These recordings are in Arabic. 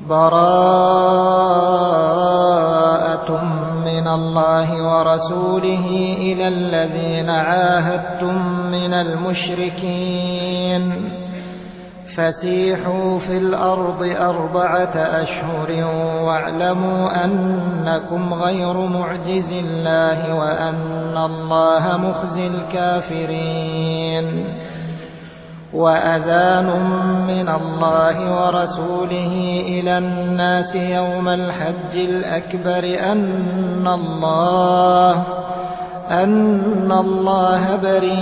براءة من الله ورسوله إلى الذين عاهدتم من المشركين فسيحوا في الأرض 4 أشهر واعلموا أنكم غير معجز الله وأن الله مخزي الكافرين وأذان من الله ورسوله إلى الناس يوم الحج الأكبر أن الله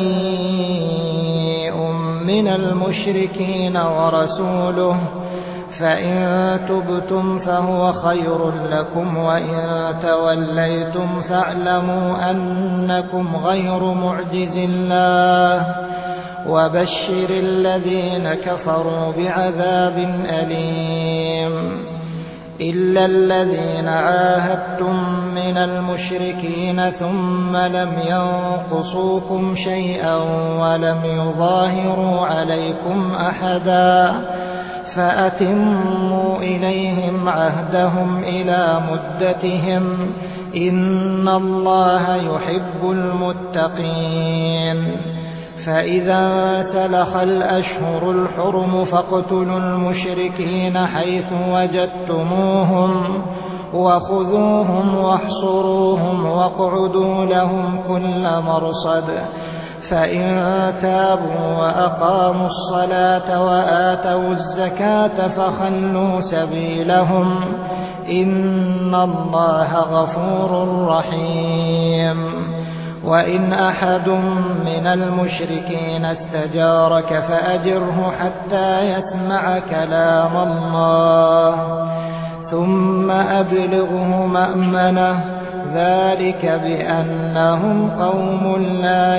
بريء من المشركين ورسوله فإن تبتم فهو خير لكم وإن توليتم فاعلموا أنكم غير معجز الله وبشر الذين كفروا بعذاب أليم إلا الذين عاهدتم من المشركين ثم لم ينقصوكم شيئا ولم يظاهروا عليكم أحدا فأتموا إليهم عهدهم إلى مدتهم إن الله يحب المتقين فإذا سلخ الأشهر الحرم فاقتلوا المشركين حيث وجدتموهم وخذوهم واحصروهم واقعدوا لهم كل مرصد فإن تابوا وأقاموا الصلاة وآتوا الزكاة فخلوا سبيلهم إن الله غفور رحيم وإن أحد من المشركين استجارك فأجره حتى يسمع كلام الله ثم أبلغه مأمنه ذلك بأنهم قوم لا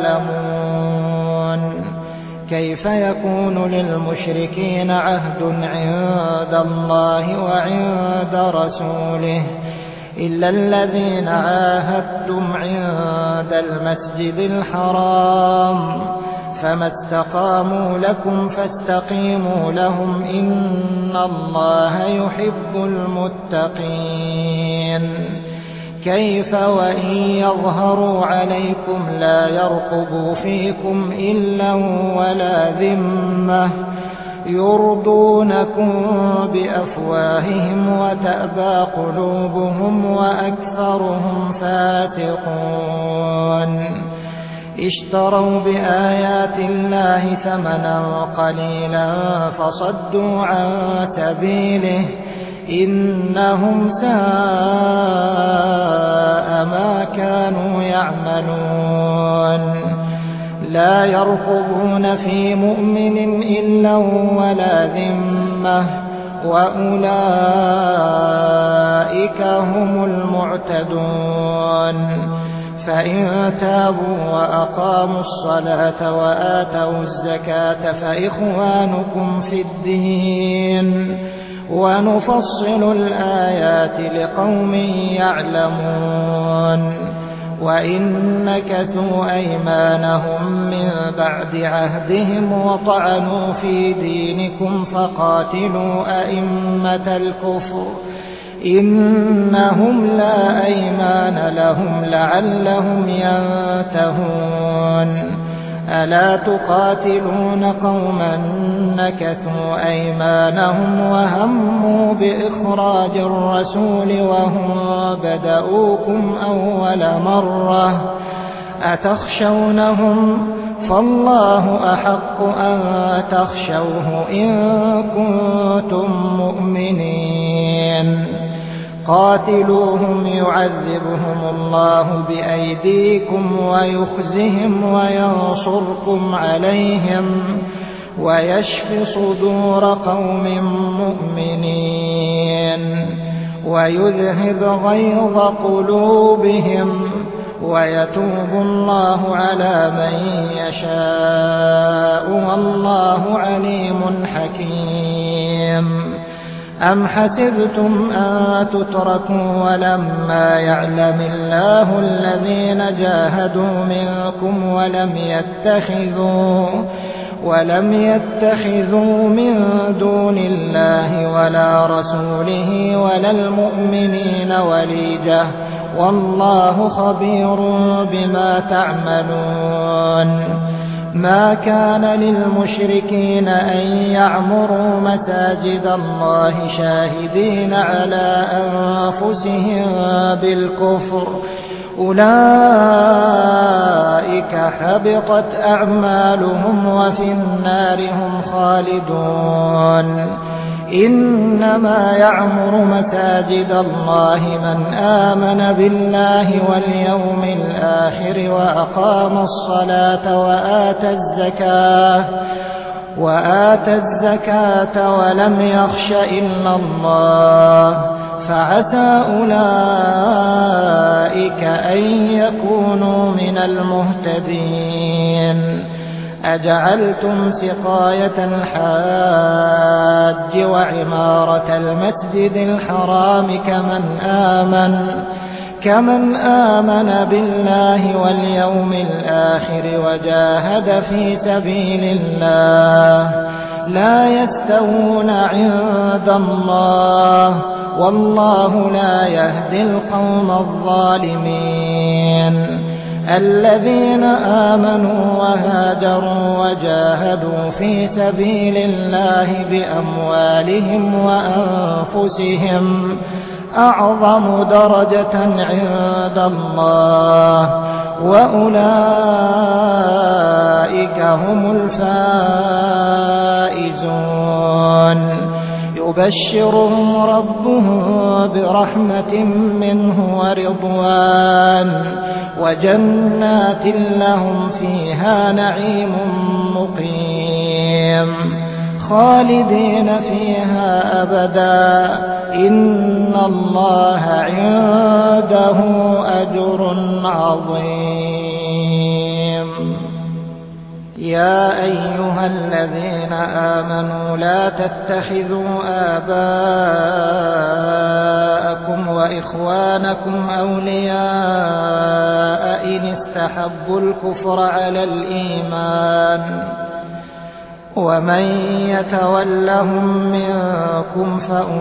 يعلمون كيف يكون للمشركين عهد عند الله وعند رسوله إلا الذين عاهدتم عند المسجد الحرام فما استقاموا لكم فاستقيموا لهم إن الله يحب المتقين كيف وإن يظهروا عليكم لا يرقبوا فيكم إلا ولا ذمة يرضونكم بأفواههم وتأبى قلوبهم وأكثرهم فاسقون اشتروا بآيات الله ثمنا قليلا فصدوا عن سبيله إنهم ساء ما كانوا يعملون لا يرقبون في مؤمن إلا ولا ذمة وأولئك هم المعتدون فإن تابوا وأقاموا الصلاة وآتوا الزكاة فإخوانكم في الدين ونفصل الآيات لقوم يعلمون وإن نكثوا أيمانهم من بعد عهدهم وطعنوا في دينكم فقاتلوا أئمة الكفر إنهم لا أيمان لهم لعلهم ينتهون ألا تقاتلون قوما نكثوا أيمانهم وهموا بإخراج الرسول وهم بدؤوكم أول مرة أتخشونهم فالله أحق أن تخشوه إن كنتم مؤمنين قاتلوهم يعذبهم الله بأيديكم ويخزهم وينصركم عليهم ويشف صدور قوم مؤمنين ويذهب غيظ قلوبهم ويتوب الله على من يشاء والله عليم حكيم أم حسبتم أن تتركوا ولما يعلم الله الذين جاهدوا منكم ولم يتخذوا من دون الله ولا رسوله ولا المؤمنين وليجة والله خبير بما تعملون ما كان للمشركين أن يعمروا مساجد الله شاهدين على أنفسهم بالكفر أولئك حبطت أعمالهم وفي النار هم خالدون إنما يعمر مساجد الله من آمن بالله واليوم الآخر وأقام الصلاة وآتى الزكاة ولم يخش إلا الله فعسى أولئك أن يكونوا من المهتدين أجعلتم سقاية الحاج وعمارة المسجد الحرام كمن آمن بالله واليوم الآخر وجاهد في سبيل الله لا يستوون عند الله والله لا يهدي القوم الظالمين الذين آمنوا وهاجروا وجاهدوا في سبيل الله بأموالهم وأنفسهم أعظم درجة عند الله وأولئك هم الفائزون يبشرهم ربهم برحمة منه ورضوان وجنات لهم فيها نعيم مقيم خالدين فيها أبدا إن الله عنده أجر عظيم يا أيها الذين آمنوا لا تتخذوا آباءكم وإخوانكم أولياء إن استحبوا الكفر على الإيمان ومن يتولهم منكم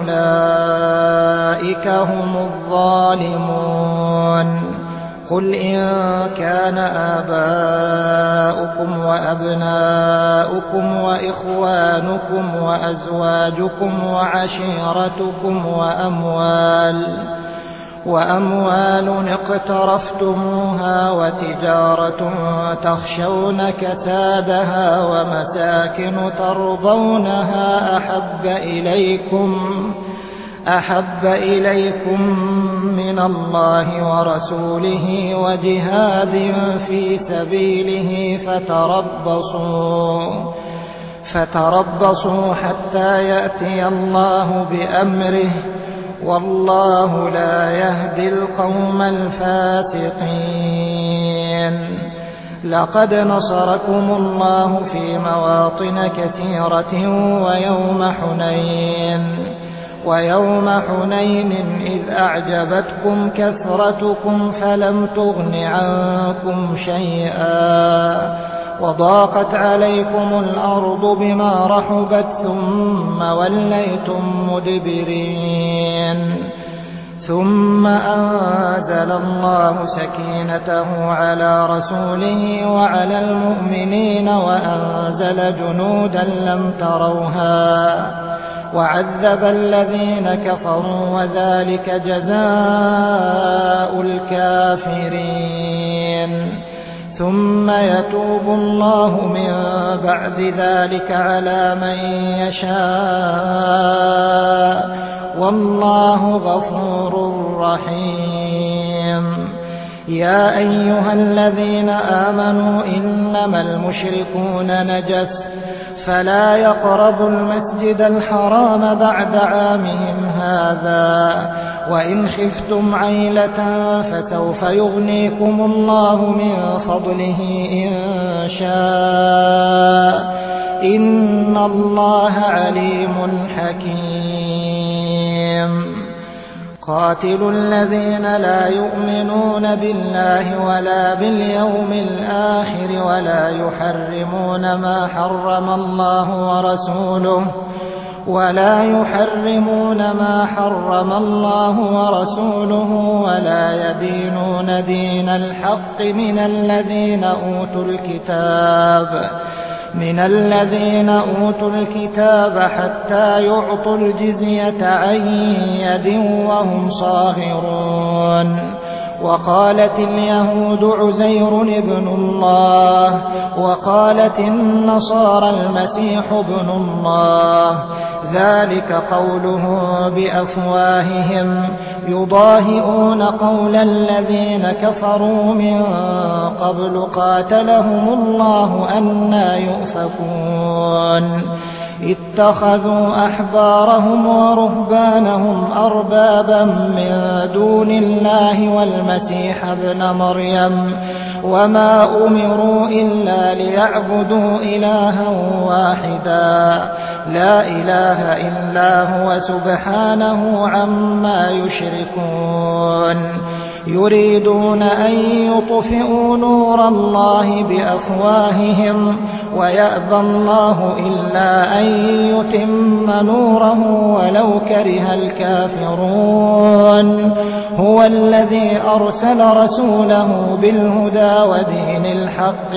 فأولئك هم الظالمون قل إن كان آباؤكم وأبناؤكم وإخوانكم وأزواجكم وعشيرتكم وأموال اقترفتموها وتجارة تخشون كسادها ومساكن ترضونها أحب إليكم من الله ورسوله وجهاد في سبيله فتربصوا حتى يأتي الله بأمره والله لا يهدي القوم الفاسقين لقد نصركم الله في مواطن كثيرة ويوم حنين إذ أعجبتكم كثرتكم فلم تغن عنكم شيئا وضاقت عليكم الأرض بما رحبت ثم وليتم مدبرين ثم أنزل الله سكينته على رسوله وعلى المؤمنين وأنزل جنودا لم تروها وعذب الذين كفروا وذلك جزاء الكافرين ثم يتوب الله من بعد ذلك على من يشاء والله غفور رحيم يا أيها الذين آمنوا إنما المشركون نجس فلا يقربوا المسجد الحرام بعد عامهم هذا وإن خفتم عيلة فسوف يغنيكم الله من فضله إن شاء إن الله عليم حكيم قاتلوا الذين لا يؤمنون بالله ولا باليوم الآخر ولا يحرمون ما حرم الله ورسوله ولا يدينون دين الحق من الذين أوتوا الكتاب حتى يعطوا الجزية عن يد وهم صاغرون. وقالت اليهود عزير ابن الله وقالت النصارى المسيح ابن الله، ذلك قولهم بأفواههم يضاهئون قول الذين كفروا من قبل قاتلهم الله أنى يؤفكون. اتخذوا أحبارهم ورهبانهم أربابا من دون الله والمسيح ابن مريم وما أمروا إلا ليعبدوا إلها واحدا لا إله إلا هو سبحانه عما يشركون. يريدون أن يطفئوا نور الله بأفواههم ويأبى الله إلا أن يتم نوره ولو كره الكافرون. هو الذي أرسل رسوله بالهدى ودين الحق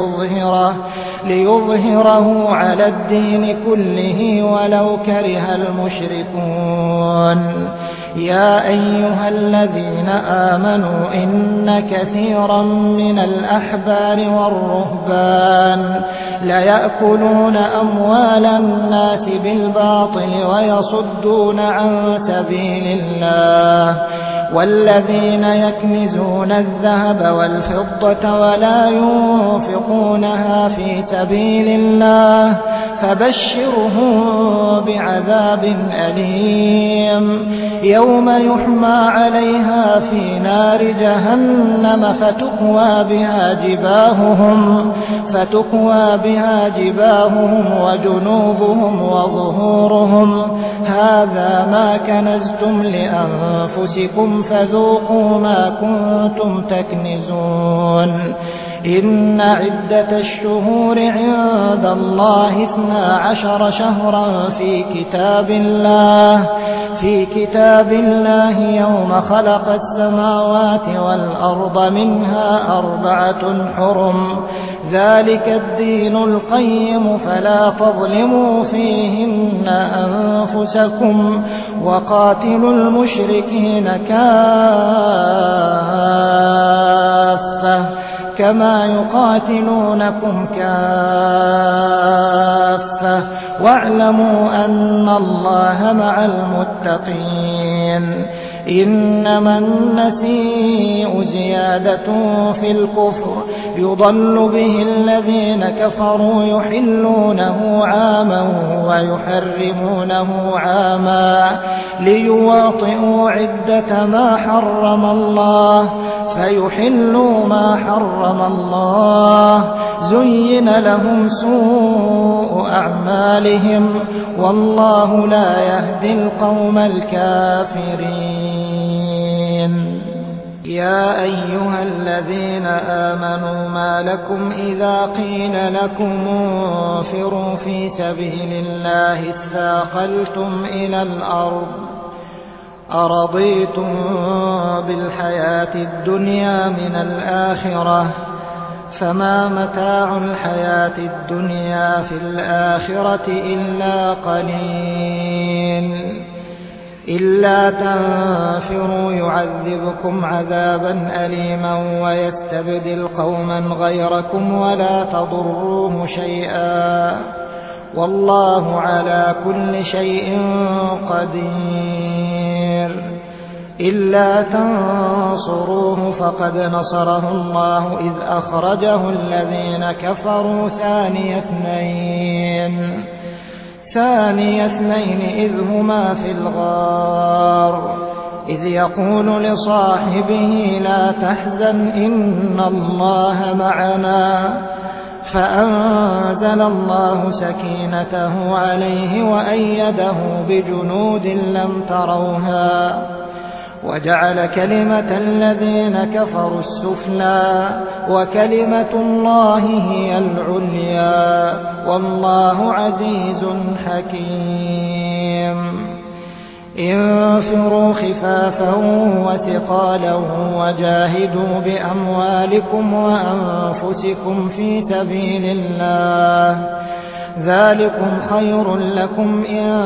ليظهره على الدين كله ولو كره المشركون. يا أيها الذين آمنوا إن كثيرا من الأحبار والرهبان ليأكلون أموال الناس بالباطل ويصدون عن سبيل الله، والذين يكنزون الذهب والفضة ولا ينفقونها في سبيل الله فبشرهم بعذاب أليم يوم يحمى عليها في نار جهنم فتكوى بها جباههم وجنوبهم وظهورهم هذا ما كنزتم لأنفسكم فذوقوا ما كنتم تكنزون. إن عدة الشهور عند الله 12 شهرا في كتاب الله يوم خلق السماوات والأرض منها 4 حرم ذلك الدين القيم فلا تظلموا فيهن أنفسكم وقاتلوا المشركين كافة كما يقاتلونكم كافة واعلموا أن الله مع المتقين. إنما النسيء زيادة في الكفر يضل به الذين كفروا يحلونه عاما ويحرمونه عاما ليواطئوا عدة ما حرم الله فيحلوا ما حرم الله زين لهم سوء أعمالهم والله لا يهدي القوم الكافرين. يا أيها الذين آمنوا ما لكم إذا قيل لكم انفروا في سبيل الله اثاقلتم إلى الأرض أرضيتم بالحياة الدنيا من الآخرة فما متاع الحياة الدنيا في الآخرة إلا قليل. إلا تنفروا يعذبكم عذابا أليما ويستبدل قوما غيركم ولا تضروه شيئا والله على كل شيء قدير. إلا تنصروه فقد نصره الله إذ أخرجه الذين كفروا ثاني اثنين إذ هما في الغار إذ يقول لصاحبه لا تحزن إن الله معنا فأنزل الله سكينته عليه وأيده بجنود لم تروها وجعل كلمة الذين كفروا السفلى وكلمة الله هي العليا والله عزيز حكيم. انفروا خفافا وثقالا وجاهدوا بأموالكم وأنفسكم في سبيل الله ذلكم خير لكم إن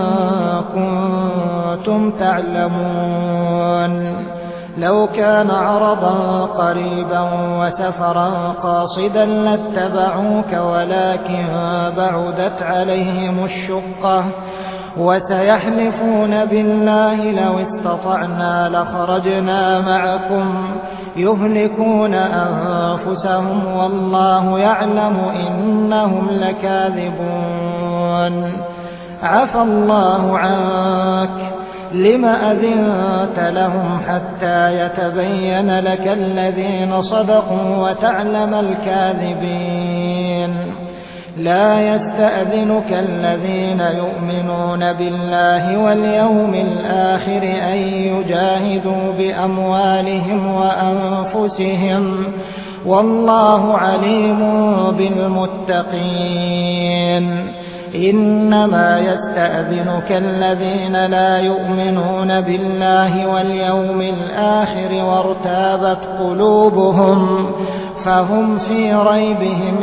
كنتم تعلمون. لو كان عرضا قريبا وسفرا قاصدا لاتبعوك ولكن بعدت عليهم الشقة وسيحلفون بالله لو استطعنا لخرجنا معكم يهلكون أنفسهم والله يعلم إنهم لكاذبون. عفى الله عنك لم أذنت لهم حتى يتبين لك الذين صدقوا وتعلم الكاذبين. لا يستأذنك الذين يؤمنون بالله واليوم الآخر أن يجاهدوا بأموالهم وأنفسهم والله عليم بالمتقين. إنما يستأذنك الذين لا يؤمنون بالله واليوم الآخر وارتابت قلوبهم فهم في ريبهم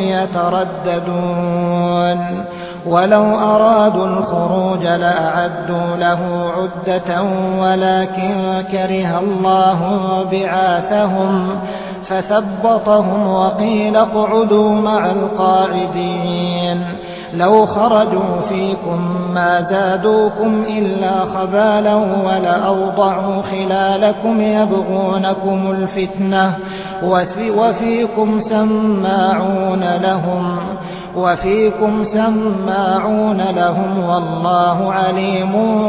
يترددون. ولو أرادوا الخروج لأعدوا له عدة ولكن كره الله بعاثهم فثبطهم وقيل اقعدوا مع القاعدين. لو خرجوا فيكم ما زادوكم إلا خبالا ولأوضعوا خلالكم يبغونكم الفتنة وفيكم سماعون لهم والله عليم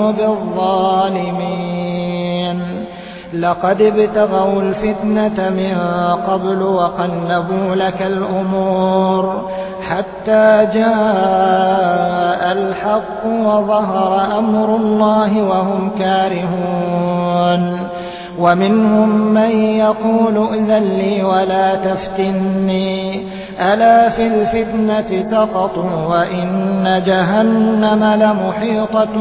بالظالمين. لقد ابتغوا الفتنة من قبل وقلبوا لك الأمور حتى جاء الحق وظهر أمر الله وهم كارهون. ومنهم من يقول ائذن لي ولا تفتني ألا في الفتنة سقطوا وإن جهنم لمحيطة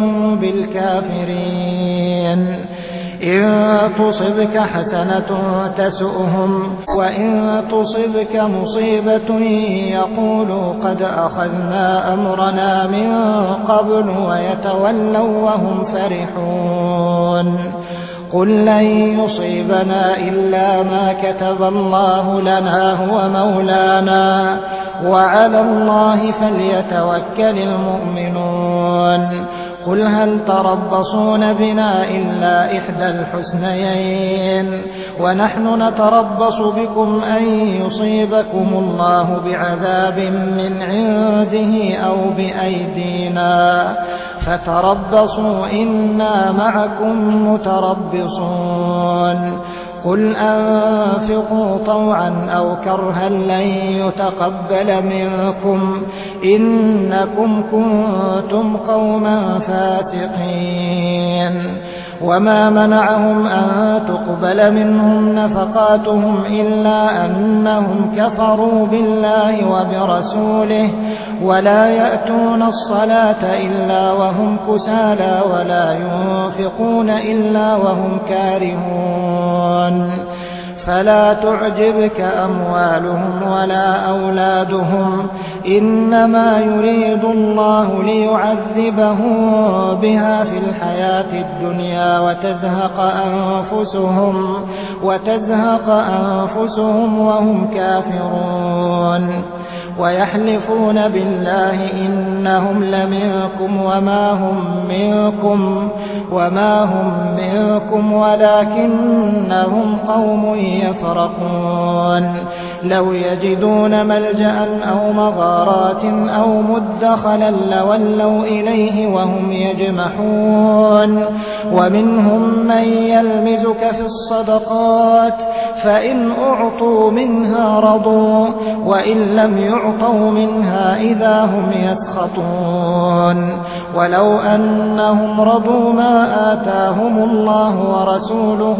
بالكافرين. إن تصبك حسنة تسؤهم وإن تصبك مصيبة يقولوا قد أخذنا أمرنا من قبل ويتولوا وهم فرحون. قل لن يصيبنا إلا ما كتب الله لنا هو مولانا وعلى الله فليتوكل المؤمنون. قل هل تربصون بنا إلا إحدى الحسنيين ونحن نتربص بكم أن يصيبكم الله بعذاب من عنده أو بأيدينا فتربصوا إنا معكم متربصون. قل أنفقوا طوعا أو كرها لن يتقبل منكم إنكم كنتم قوما فاسقين. وما منعهم أن تقبل منهم نفقاتهم إلا أنهم كفروا بالله وبرسوله ولا يأتون الصلاة إلا وهم كسالى ولا ينفقون إلا وهم كارهون. فلا تعجبك أموالهم ولا أولادهم إنما يريد الله ليعذبهم بها في الحياة الدنيا وتزهق أنفسهم وهم كافرون. ويحلفون بالله إنهم لمنكم وما هم منكم ولكنهم قوم يفرقون. لو يجدون ملجأ أو مغارات أو مدخلا لولوا إليه وهم يجمحون ومنهم من يلمزك في الصدقات فإن أعطوا منها رضوا وإن لم يعطوا منها إذا هم يسخطون ولو أنهم رضوا ما آتاهم الله ورسوله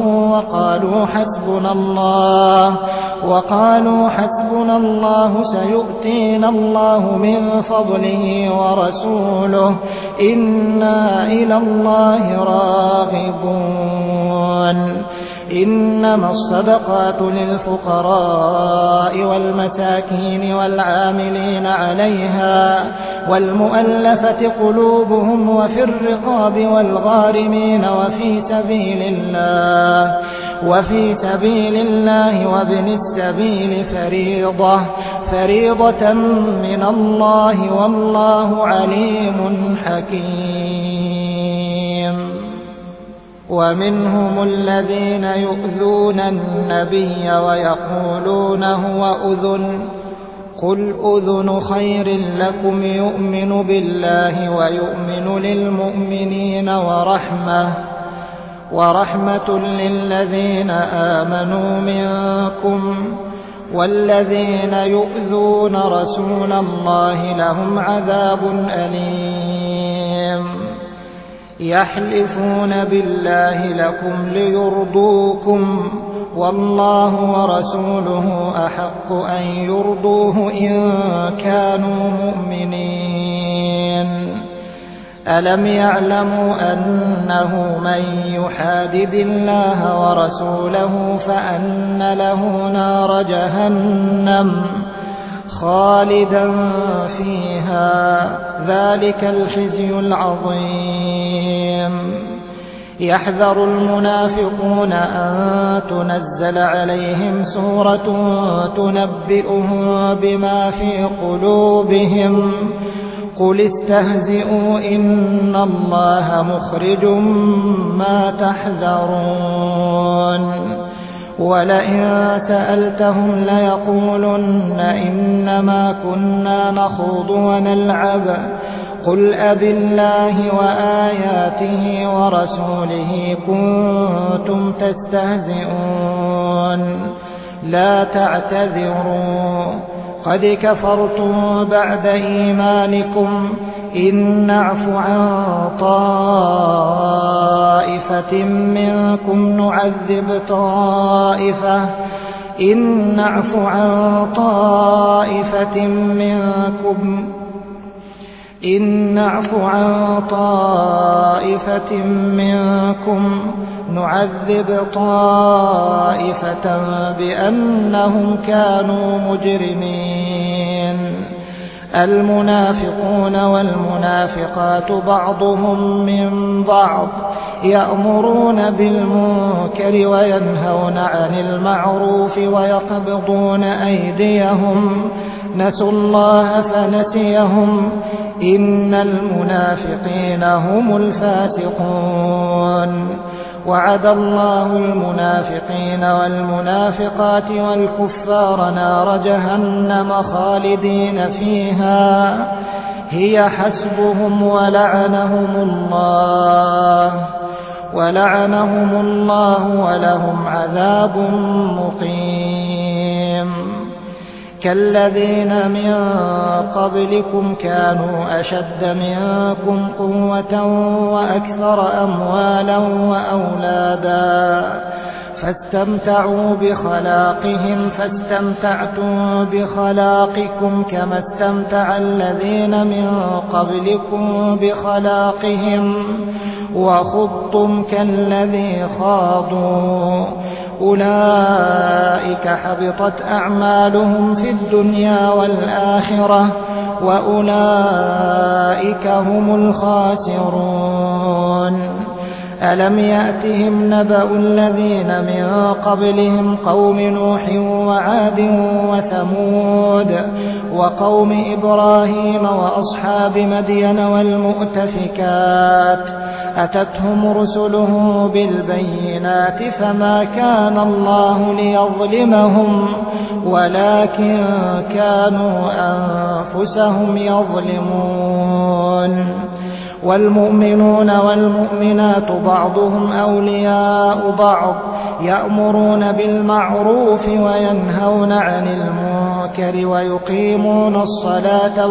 وقالوا حسبنا الله سيؤتينا الله من فضله ورسوله إنا إلى الله راغبون إنما الصدقات للفقراء والمساكين والعاملين عليها والمؤلفة قلوبهم وفي الرقاب والغارمين وفي سبيل الله وابن السبيل فريضة من الله والله عليم حكيم ومنهم الذين يؤذون النبي ويقولون هو أذن قل أذن خير لكم يؤمن بالله ويؤمن للمؤمنين ورحمة للذين آمنوا منكم والذين يؤذون رسول الله لهم عذاب أليم يحلفون بالله لكم ليرضوكم والله ورسوله أحق أن يرضوه إن كانوا مؤمنين ألم يعلموا أنه من يحادد الله ورسوله فأن له نار جهنم خالدا فيها ذلك الخزي العظيم يحذر المنافقون أن تنزل عليهم سورة تنبئهم بما في قلوبهم قل استهزئوا إن الله مخرج ما تحذرون ولئن سألتهم ليقولن إنما كنا نخوض ونلعب قل أبالله وآياته ورسوله كنتم تستهزئون لا تعتذروا قد كفرتم بعد إيمانكم إن نعف عن طائفة منكم نعذب طائفة بأنهم كانوا مجرمين المنافقون والمنافقات بعضهم من بعض يأمرون بالمنكر وينهون عن المعروف ويقبضون أيديهم نسوا الله فنسيهم إن المنافقين هم الفاسقون وعد الله المنافقين والمنافقات والكفار نار جهنم خالدين فيها هي حسبهم ولعنهم الله ولهم عذاب مقيم كالذين من قبلكم كانوا أشد منكم قوة وأكثر أموالا وأولادا فاستمتعوا بخلاقهم فاستمتعتم بخلاقكم كما استمتع الذين من قبلكم بخلاقهم وخضتم كالذي خاضوا أولئك حبطت أعمالهم في الدنيا والآخرة وأولئك هم الخاسرون ألم يأتهم نبأ الذين من قبلهم قوم نوح وعاد وثمود وقوم إبراهيم وأصحاب مدين والمؤتفكات أتتهم رسلهم بالبينات فما كان الله ليظلمهم ولكن كانوا أنفسهم يظلمون. والمؤمنون والمؤمنات بعضهم أولياء بعض يأمرون بالمعروف وينهون عن المنكر ويقيمون الصلاة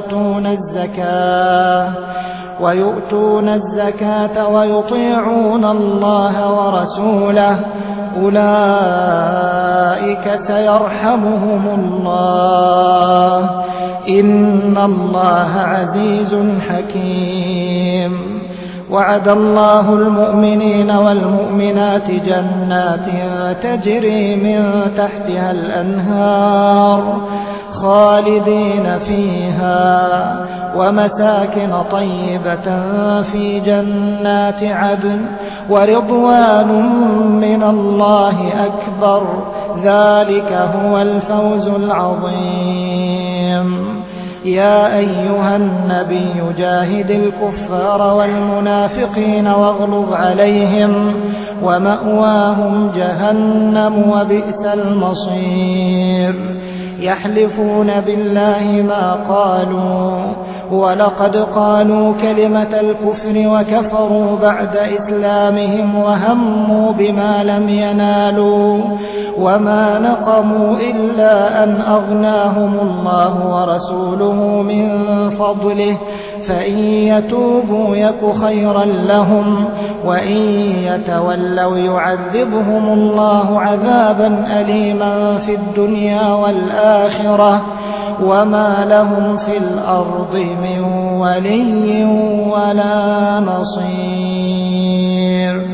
ويؤتون الزكاة ويطيعون الله ورسوله أولئك سيرحمهم الله إن الله عزيز حكيم. وعد الله المؤمنين والمؤمنات جنات تجري من تحتها الأنهار خالدين فيها ومساكن طيبة في جنات عدن ورضوان من الله أكبر ذلك هو الفوز العظيم. يا أيها النبي جاهد الكفار والمنافقين واغلظ عليهم ومأواهم جهنم وبئس المصير. يحلفون بالله ما قالوا ولقد قالوا كلمة الكفر وكفروا بعد إسلامهم وهموا بما لم ينالوا وما نقموا إلا أن أغناهم الله ورسوله من فضله فإن يتوبوا يك خيرا لهم وإن يتولوا يعذبهم الله عذابا أليما في الدنيا والآخرة وما لهم في الأرض من ولي ولا نصير.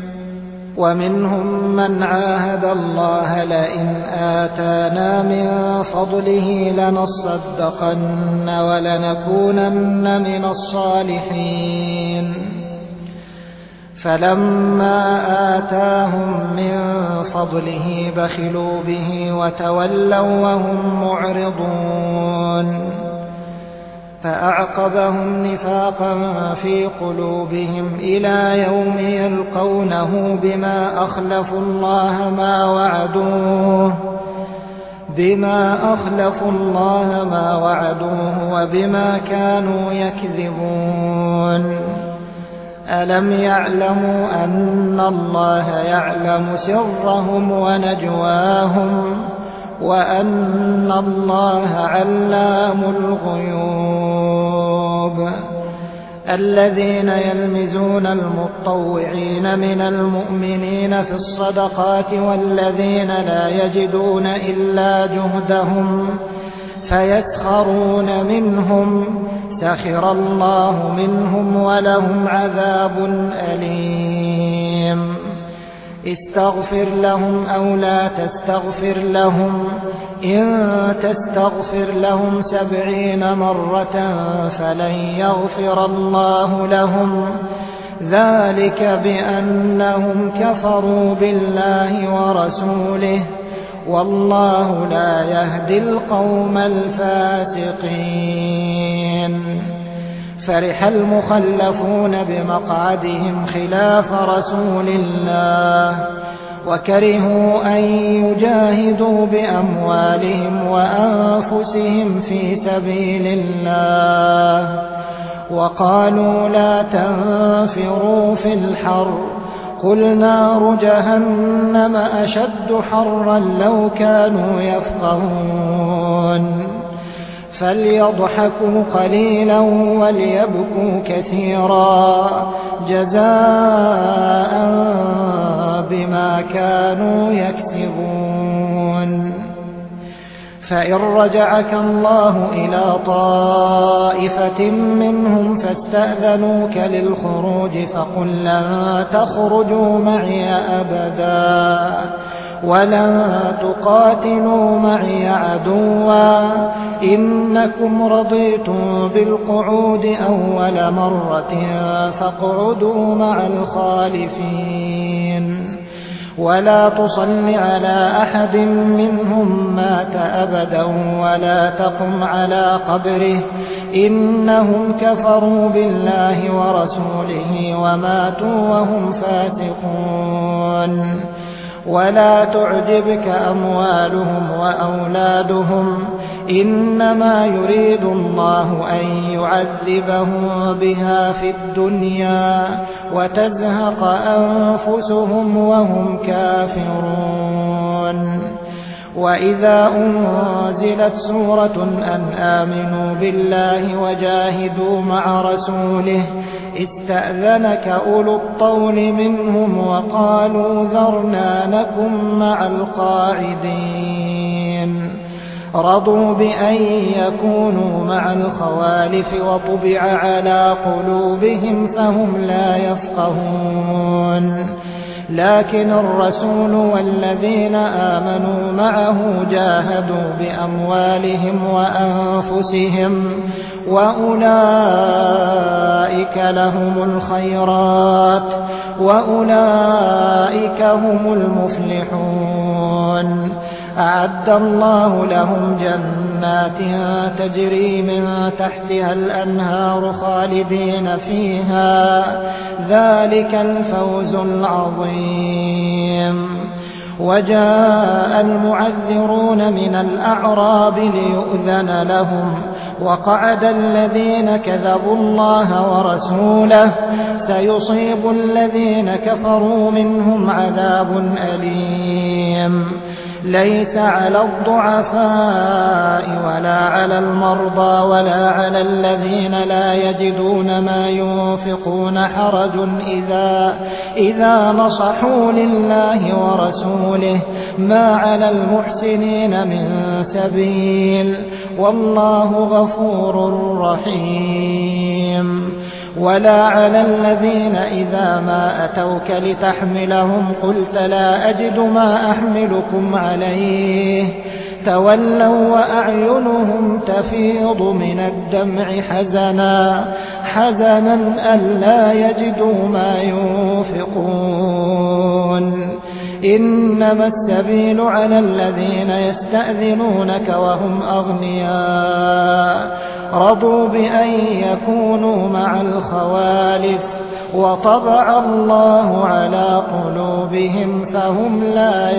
ومنهم من عاهد الله لئن آتانا من فضله لنصدقن ولنكونن من الصالحين فلما آتاهم من فضله بخلوا به وتولوا وهم معرضون فأعقبهم نفاقا في قلوبهم إلى يوم يلقونه بما أخلفوا الله ما وعدوه وبما كانوا يكذبون. ألم يعلموا أن الله يعلم سرهم ونجواهم وأن الله علام الغيوب. الذين يلمزون المطوعين من المؤمنين في الصدقات والذين لا يجدون إلا جهدهم فيسخرون منهم سخر الله منهم ولهم عذاب أليم. استغفر لهم أو لا تستغفر لهم إن تستغفر لهم 70 مرة فلن يغفر الله لهم ذلك بأنهم كفروا بالله ورسوله والله لا يهدي القوم الفاسقين. فرح المخلفون بمقعدهم خلاف رسول الله وكرهوا أن يجاهدوا بأموالهم وأنفسهم في سبيل الله وقالوا لا تنفروا في الحر قل نار جهنم أشد حرا لو كانوا يفقهون. فليضحكوا قليلا وليبكوا كثيرا جزاء بما كانوا يكسبون. فإن رجعك الله إلى طائفة منهم فاستأذنوك للخروج فقل لن تخرجوا معي أبدا ولن تقاتلوا معي عدوا إنكم رضيتم بالقعود أول مرة فاقعدوا مع الخالفين ولا تصل على أحد منهم مات أبدا ولا تقم على قبره إنهم كفروا بالله ورسوله وماتوا وهم فاسقون. ولا تعجبك أموالهم وأولادهم إنما يريد الله أن يعذبهم بها في الدنيا وتزهق أنفسهم وهم كافرون. وإذا أنزلت سورة أن آمنوا بالله وجاهدوا مع رسوله استأذنك أولو الطول منهم وقالوا ذرنا نكن مع القاعدين. رضوا بأن يكونوا مع الخوالف وطبع على قلوبهم فهم لا يفقهون. لكن الرسول والذين آمنوا معه جاهدوا بأموالهم وأنفسهم وأولئك لهم الخيرات وأولئك هم المفلحون. أعد الله لهم جنات تجري من تحتها الأنهار خالدين فيها ذلك الفوز العظيم. وجاء المعذرون من الأعراب ليؤذن لهم وقعد الذين كذبوا الله ورسوله سيصيب الذين كفروا منهم عذاب أليم. ليس على الضعفاء ولا على المرضى ولا على الذين لا يجدون ما ينفقون حرج إذا نصحوا لله ورسوله ما على المحسنين من سبيل والله غفور رحيم. ولا على الذين إذا ما أتوك لتحملهم قلت لا أجد ما أحملكم عليه تولوا وأعينهم تفيض من الدمع حزنا ألا يجدوا ما ينفقون. إنما السبيل على الذين يستأذنونك وهم أغنياء رضوا بأن يكونوا مع الخوالف وطبع الله على قلوبهم فهم لا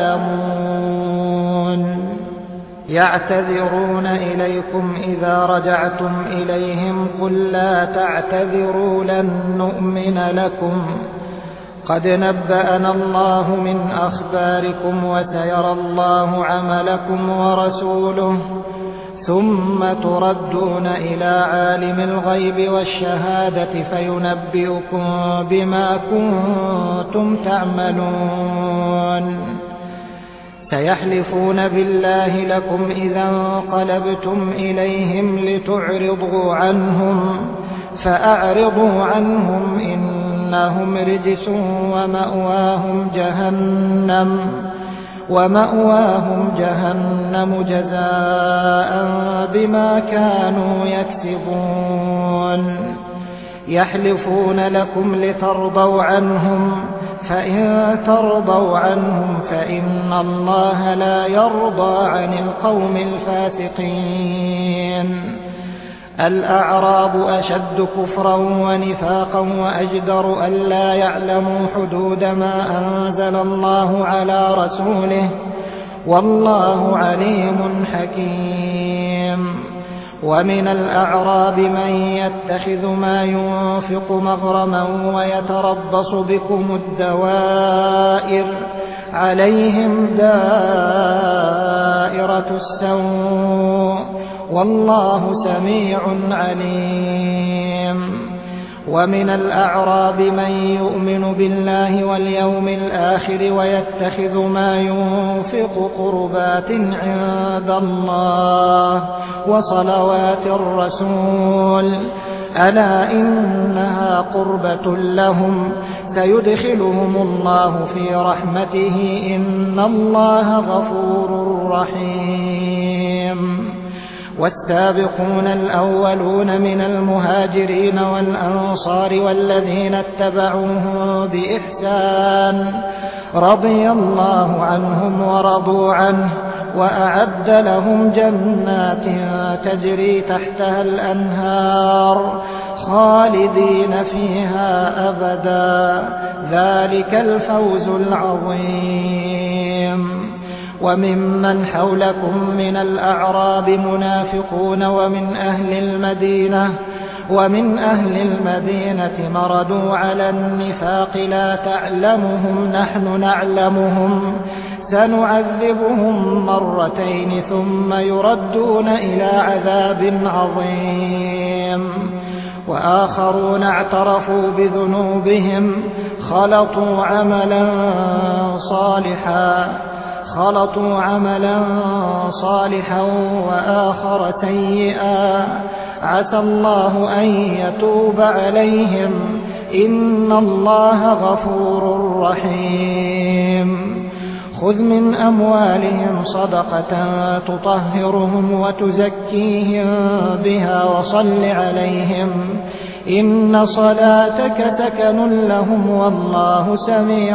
يعلمون. يعتذرون إليكم إذا رجعتم إليهم قل لا تعتذروا لن نؤمن لكم قد نبأنا الله من أخباركم وسيرى الله عملكم ورسوله ثم تردون إلى عالم الغيب والشهادة فينبئكم بما كنتم تعملون. سيحلفون بالله لكم إذا انقلبتم إليهم لتعرضوا عنهم فأعرضوا عنهم إنهم رجس ومأواهم جهنم جزاء بما كانوا يكسبون. يحلفون لكم لترضوا عنهم فإن ترضوا عنهم فإن الله لا يرضى عن القوم الفاسقين. الأعراب أشد كفرا ونفاقا وأجدر ألا يعلموا حدود ما أنزل الله على رسوله والله عليم حكيم. ومن الأعراب من يتخذ ما ينفق مغرما ويتربص بكم الدوائر عليهم دائرة السوء والله سميع عليم. ومن الأعراب من يؤمن بالله واليوم الآخر ويتخذ ما ينفق قربات عند الله وصلوات الرسول ألا إنها قربة لهم سيدخلهم الله في رحمته إن الله غفور رحيم. والسابقون الأولون من المهاجرين والأنصار والذين اتبعوهم بإحسان رضي الله عنهم ورضوا عنه وأعد لهم جنات تجري تحتها الأنهار خالدين فيها أبدا ذلك الفوز العظيم. وممن حولكم من الأعراب منافقون ومن أهل المدينة مردوا على النفاق لا تعلمهم نحن نعلمهم سنعذبهم مرتين ثم يردون إلى عذاب عظيم. وآخرون اعترفوا بذنوبهم خلطوا عملا صالحا وآخر سيئا عسى الله أن يتوب عليهم إن الله غفور رحيم. خذ من أموالهم صدقة تطهرهم وتزكيهم بها وصل عليهم إن صلاتك سكن لهم والله سميع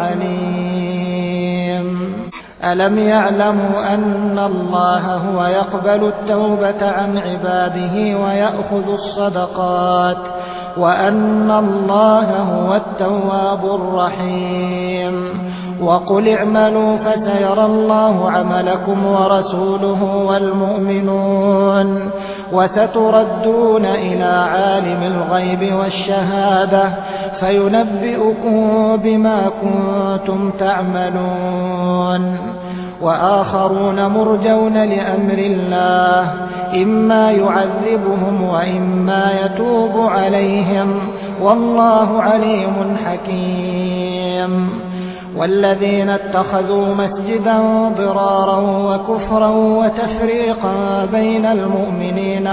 عليم. ألم يعلموا أن الله هو يقبل التوبة عن عباده ويأخذ الصدقات وأن الله هو التواب الرحيم. وقل اعملوا فسيرى الله عملكم ورسوله والمؤمنون وستردون إلى عالم الغيب والشهادة فينبئكم بما كنتم تعملون. وآخرون مرجون لأمر الله إما يعذبهم وإما يتوب عليهم والله عليم حكيم. والذين اتخذوا مسجدا ضرارا وكفرا وتفريقا بين المؤمنين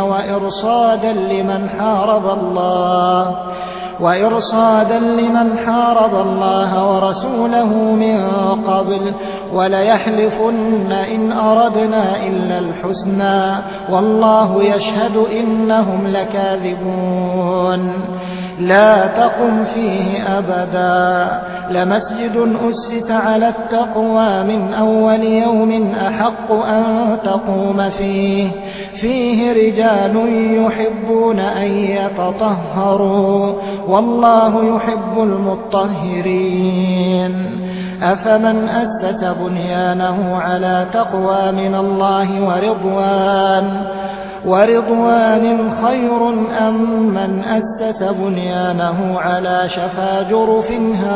وإرصادا لمن حارب الله ورسوله من قبل وليحلفن إن أردنا إلا الحسنى والله يشهد إنهم لكاذبون. لا تقم فيه أبدا لمسجد أسس على التقوى من أول يوم أحق أن تقوم فيه رجال يحبون أن يتطهروا والله يحب المطهرين. أفمن أسس بنيانه على تقوى من الله ورضوان خير أم من أسس بنيانه على شفا جرف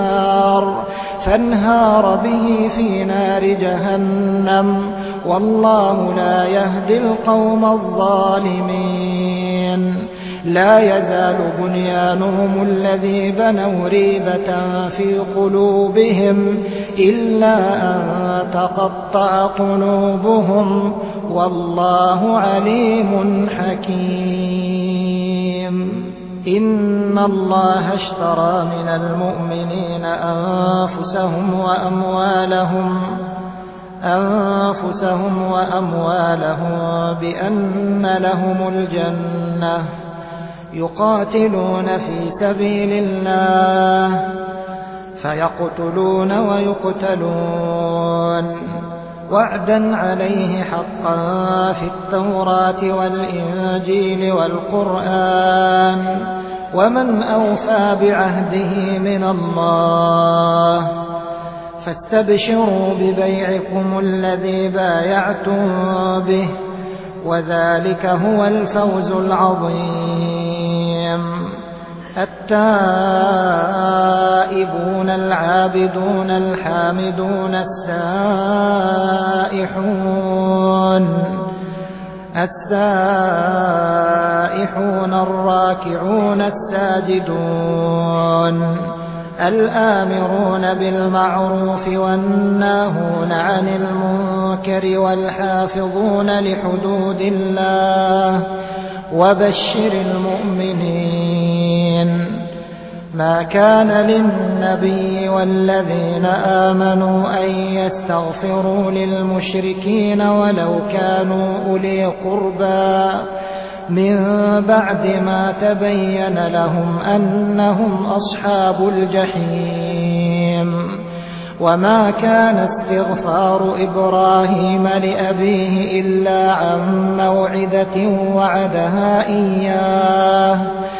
فانهار به في نار جهنم والله لا يهدي القوم الظالمين. لا يزال بنيانهم الذي بنوا ريبة في قلوبهم إلا أن تقطع قلوبهم والله عليم حكيم. إن الله اشترى من المؤمنين أنفسهم وأموالهم بأن لهم الجنة يقاتلون في سبيل الله فيقتلون ويقتلون وعدا عليه حقا في التوراة والإنجيل والقرآن ومن أوفى بعهده من الله فاستبشروا ببيعكم الذي بايعتم به وذلك هو الفوز العظيم. التائبون العابدون الحامدون السائحون الراكعون الساجدون الآمرون بالمعروف والناهون عن المنكر والحافظون لحدود الله وبشر المؤمنين. ما كان للنبي والذين آمنوا أن يستغفروا للمشركين ولو كانوا أولي قربى من بعد ما تبين لهم أنهم أصحاب الجحيم. وما كان استغفار إبراهيم لأبيه إلا عن موعدة وعدها إياه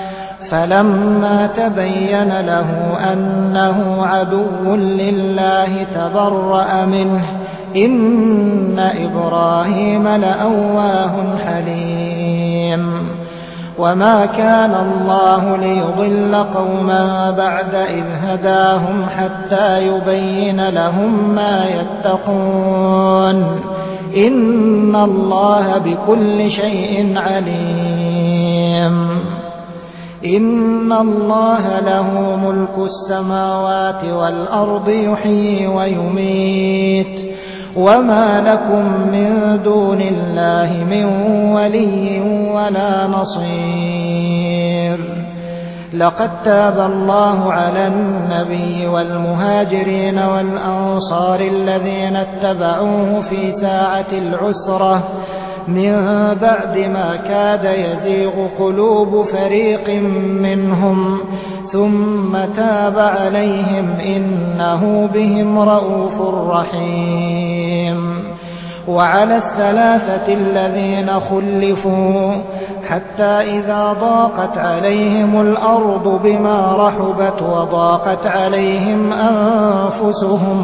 فلما تبين له أنه عدو لله تبرأ منه إن إبراهيم لأواه حليم وما كان الله ليضل قوما بعد إذ هداهم حتى يبين لهم ما يتقون إن الله بكل شيء عليم إن الله له ملك السماوات والأرض يحيي ويميت وما لكم من دون الله من ولي ولا نصير لقد تاب الله على النبي والمهاجرين والأنصار الذين اتبعوه في ساعة العسرة من بعد ما كاد يزيغ قلوب فريق منهم ثم تاب عليهم إنه بهم رءوف رحيم وعلى الثلاثة الذين خلفوا حتى إذا ضاقت عليهم الأرض بما رحبت وضاقت عليهم أنفسهم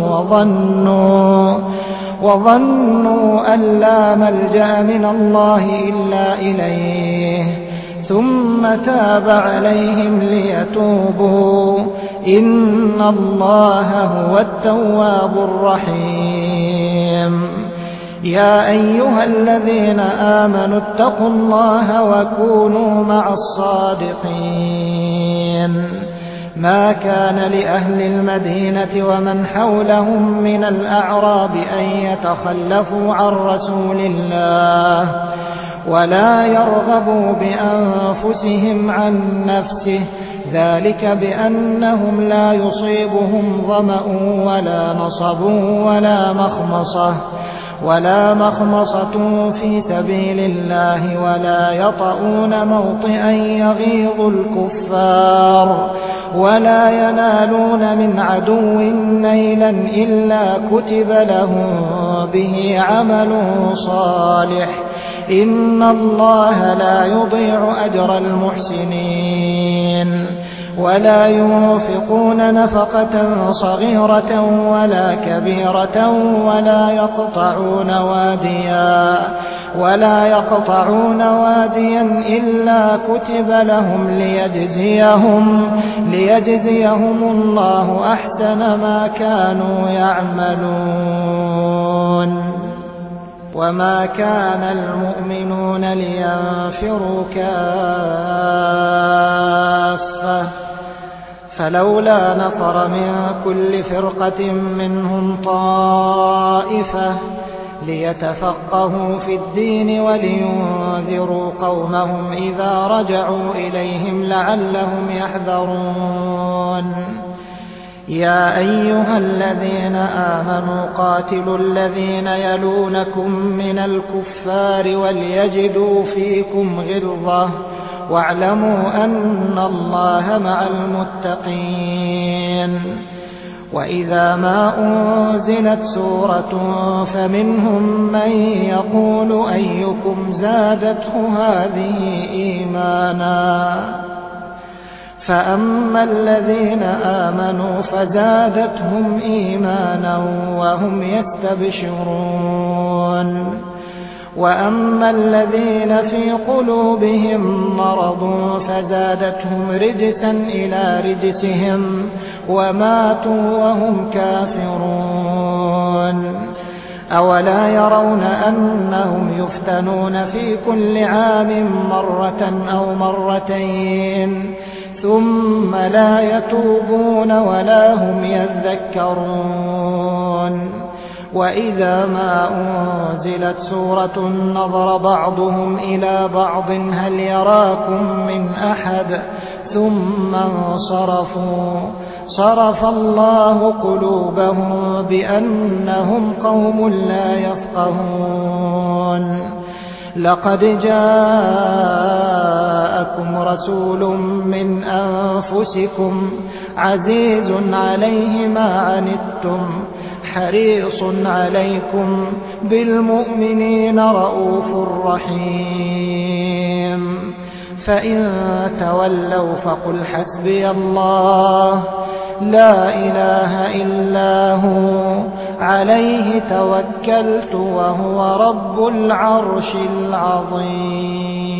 وظنوا أن لا ملجأ من الله إلا إليه ثم تاب عليهم ليتوبوا إن الله هو التواب الرحيم يا أيها الذين آمنوا اتقوا الله وكونوا مع الصادقين ما كان لأهل المدينة ومن حولهم من الأعراب أن يتخلفوا عن رسول الله ولا يرغبوا بأنفسهم عن نفسه ذلك بأنهم لا يصيبهم ظمأ ولا نصب ولا مخمصة في سبيل الله ولا يطؤون موطئا يغيظ الكفار ولا ينالون من عدو نيلا إلا كتب لهم به عمل صالح إن الله لا يضيع أجر المحسنين ولا ينفقون نفقة صغيرة ولا كبيرة ولا يقطعون واديا إلا كتب لهم ليجزيهم الله أحسن ما كانوا يعملون وما كان المؤمنون لينفروا كافة فلولا نفر من كل فرقة منهم طائفة ليتفقهوا في الدين ولينذروا قومهم إذا رجعوا إليهم لعلهم يحذرون يا أيها الذين آمنوا قاتلوا الذين يلونكم من الكفار وليجدوا فيكم غلظة واعلموا أن الله مع المتقين وإذا ما أنزلت سورة فمنهم من يقول أيكم زادته هذه إيمانا فأما الذين آمنوا فزادتهم إيمانا وهم يستبشرون وأما الذين في قلوبهم مرض فزادتهم رجسا إلى رجسهم وماتوا وهم كافرون أولا يرون أنهم يفتنون في كل عام مرة أو مرتين ثم لا يتوبون ولا هم يذكرون وإذا ما أنزلت سورة نظر بعضهم إلى بعض هل يراكم من أحد ثم انصرفوا صرف الله قلوبهم بأنهم قوم لا يفقهون لقد جاءكم رسول من أنفسكم عزيز عليه ما عنتم حريص عليكم بالمؤمنين رؤوف رحيم فإن تولوا فقل حسبي الله لا إله إلا هو عليه توكلت وهو رب العرش العظيم.